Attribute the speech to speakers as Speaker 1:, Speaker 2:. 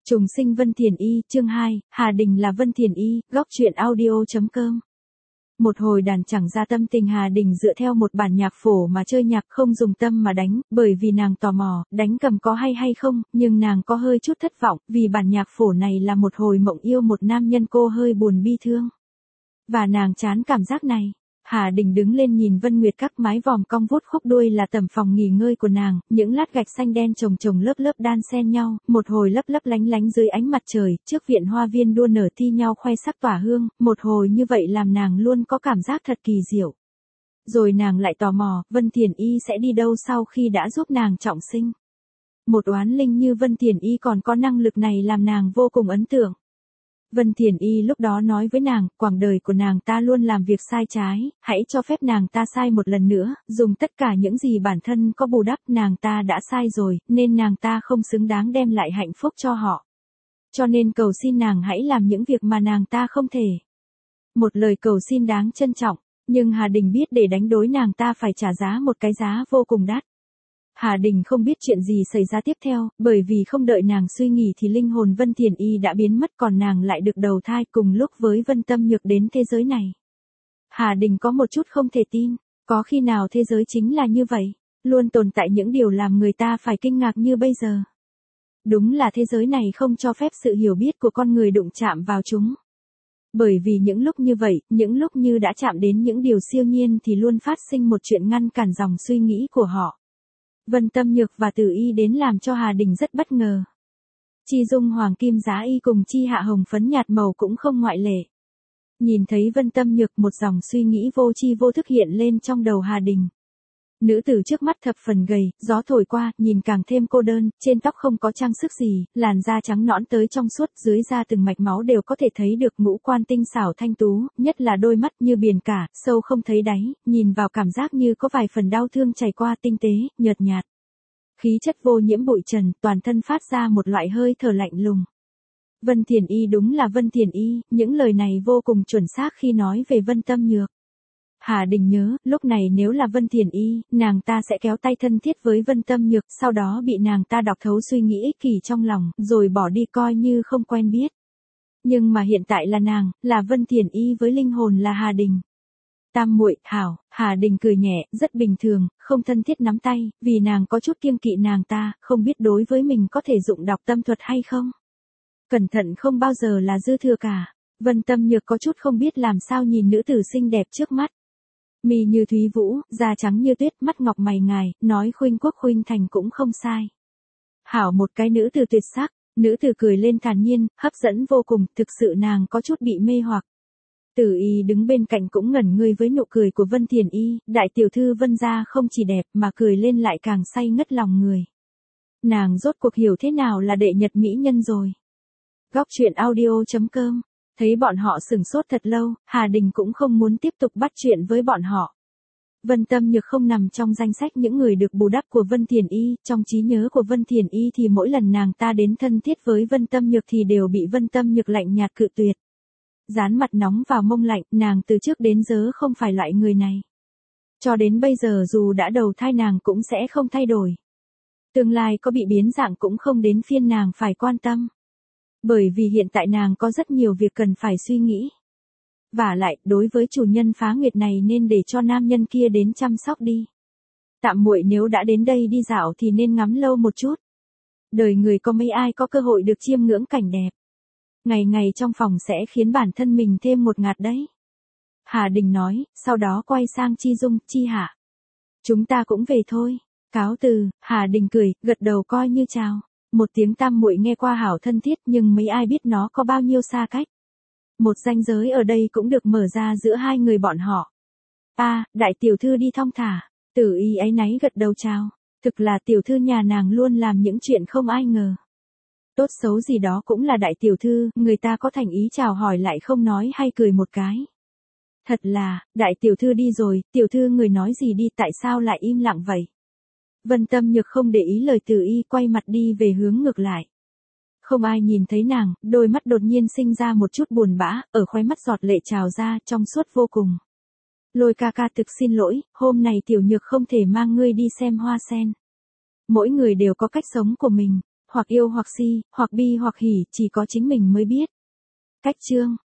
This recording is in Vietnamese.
Speaker 1: Trùng sinh Vân Thiền Y, chương 2, Hà Đình là Vân Thiền Y, góc truyện audio.com. Một hồi đàn chẳng ra tâm tình Hà Đình dựa theo một bản nhạc phổ mà chơi nhạc, không dùng tâm mà đánh, bởi vì nàng tò mò, đánh cầm có hay không, nhưng nàng có hơi chút thất vọng, vì bản nhạc phổ này là một hồi mộng yêu một nam nhân cô hơi buồn bi thương. Và nàng chán cảm giác này. Hà Đình đứng lên nhìn Vân Nguyệt các mái vòm cong vuốt khúc đuôi là tầm phòng nghỉ ngơi của nàng, những lát gạch xanh đen chồng lớp lớp đan xen nhau, một hồi lấp lấp lánh lánh dưới ánh mặt trời, trước viện hoa viên đua nở thi nhau khoe sắc tỏa hương, một hồi như vậy làm nàng luôn có cảm giác thật kỳ diệu. Rồi nàng lại tò mò, Vân Thiền Y sẽ đi đâu sau khi đã giúp nàng trọng sinh. Một oán linh như Vân Thiền Y còn có năng lực này làm nàng vô cùng ấn tượng. Vân Thiền Y lúc đó nói với nàng, quãng đời của nàng ta luôn làm việc sai trái, hãy cho phép nàng ta sai một lần nữa, dùng tất cả những gì bản thân có bù đắp, nàng ta đã sai rồi, nên nàng ta không xứng đáng đem lại hạnh phúc cho họ. Cho nên cầu xin nàng hãy làm những việc mà nàng ta không thể. Một lời cầu xin đáng trân trọng, nhưng Hà Đình biết để đánh đối nàng ta phải trả giá một cái giá vô cùng đắt. Hà Đình không biết chuyện gì xảy ra tiếp theo, bởi vì không đợi nàng suy nghĩ thì linh hồn Vân Thiền Y đã biến mất, còn nàng lại được đầu thai cùng lúc với Vân Tâm Nhược đến thế giới này. Hà Đình có một chút không thể tin, có khi nào thế giới chính là như vậy, luôn tồn tại những điều làm người ta phải kinh ngạc như bây giờ. Đúng là thế giới này không cho phép sự hiểu biết của con người đụng chạm vào chúng. Bởi vì những lúc như vậy, những lúc như đã chạm đến những điều siêu nhiên thì luôn phát sinh một chuyện ngăn cản dòng suy nghĩ của họ. Vân Tâm Nhược và Tử Y đến làm cho Hà Đình rất bất ngờ. Chi Dung Hoàng Kim Giá Y cùng Chi Hạ Hồng Phấn nhạt màu cũng không ngoại lệ. Nhìn thấy Vân Tâm Nhược, một dòng suy nghĩ vô tri vô thức hiện lên trong đầu Hà Đình. Nữ tử trước mắt thập phần gầy, gió thổi qua, nhìn càng thêm cô đơn, trên tóc không có trang sức gì, làn da trắng nõn tới trong suốt, dưới da từng mạch máu đều có thể thấy được ngũ quan tinh xảo thanh tú, nhất là đôi mắt như biển cả, sâu không thấy đáy, nhìn vào cảm giác như có vài phần đau thương chảy qua, tinh tế, nhợt nhạt. Khí chất vô nhiễm bụi trần, toàn thân phát ra một loại hơi thở lạnh lùng. Vân Thiền Y đúng là Vân Thiền Y, những lời này vô cùng chuẩn xác khi nói về Vân Tâm Nhược. Hà Đình nhớ, lúc này nếu là Vân Thiền Y, nàng ta sẽ kéo tay thân thiết với Vân Tâm Nhược, sau đó bị nàng ta đọc thấu suy nghĩ ích kỷ trong lòng, rồi bỏ đi coi như không quen biết. Nhưng mà hiện tại là nàng, là Vân Thiền Y với linh hồn là Hà Đình. Tam muội, hảo, Hà Đình cười nhẹ, rất bình thường, không thân thiết nắm tay, vì nàng có chút kiêng kỵ nàng ta, không biết đối với mình có thể dụng đọc tâm thuật hay không. Cẩn thận không bao giờ là dư thừa cả. Vân Tâm Nhược có chút không biết làm sao nhìn nữ tử xinh đẹp trước mắt. Mi như thúy vũ, da trắng như tuyết, mắt ngọc mày ngài, nói khuynh quốc khuynh thành cũng không sai. Hảo một cái nữ tử tuyệt sắc, nữ tử cười lên thản nhiên, hấp dẫn vô cùng, thực sự nàng có chút bị mê hoặc. Tử Y đứng bên cạnh cũng ngẩn người với nụ cười của Vân Thiền Y, đại tiểu thư Vân gia không chỉ đẹp mà cười lên lại càng say ngất lòng người. Nàng rốt cuộc hiểu thế nào là đệ nhật mỹ nhân rồi. Góc truyện audio.com. Thấy bọn họ sửng sốt thật lâu, Hà Đình cũng không muốn tiếp tục bắt chuyện với bọn họ. Vân Tâm Nhược không nằm trong danh sách những người được bù đắp của Vân Thiền Y, trong trí nhớ của Vân Thiền Y thì mỗi lần nàng ta đến thân thiết với Vân Tâm Nhược thì đều bị Vân Tâm Nhược lạnh nhạt cự tuyệt. Dán mặt nóng vào mông lạnh, nàng từ trước đến giờ không phải loại người này. Cho đến bây giờ dù đã đầu thai nàng cũng sẽ không thay đổi. Tương lai có bị biến dạng cũng không đến phiên nàng phải quan tâm. Bởi vì hiện tại nàng có rất nhiều việc cần phải suy nghĩ. Vả lại, đối với chủ nhân Phá Nguyệt này nên để cho nam nhân kia đến chăm sóc đi. Tạm muội nếu đã đến đây đi dạo thì nên ngắm lâu một chút. Đời người có mấy ai có cơ hội được chiêm ngưỡng cảnh đẹp. Ngày ngày trong phòng sẽ khiến bản thân mình thêm một ngạt đấy. Hà Đình nói, sau đó quay sang Chi Dung, Chi Hạ. Chúng ta cũng về thôi. Cáo từ, Hà Đình cười, gật đầu coi như chào. Một tiếng tam muội nghe qua hảo thân thiết nhưng mấy ai biết nó có bao nhiêu xa cách. Một ranh giới ở đây cũng được mở ra giữa hai người bọn họ. Đại tiểu thư đi thong thả. Tử Y áy náy gật đầu chào. Thực là tiểu thư nhà nàng luôn làm những chuyện không ai ngờ. Tốt xấu gì đó cũng là đại tiểu thư, người ta có thành ý chào hỏi lại không nói hay cười một cái. Thật là, đại tiểu thư đi rồi, tiểu thư người nói gì đi, tại sao lại im lặng vậy? Vân Tâm Nhược không để ý lời Tử Y, quay mặt đi về hướng ngược lại. Không ai nhìn thấy nàng, đôi mắt đột nhiên sinh ra một chút buồn bã, ở khóe mắt giọt lệ trào ra, trong suốt vô cùng. Lôi ca ca thực xin lỗi, hôm nay tiểu nhược không thể mang ngươi đi xem hoa sen. Mỗi người đều có cách sống của mình. hoặc yêu hoặc si, hoặc bi hoặc hỉ, chỉ có chính mình mới biết. Cách chương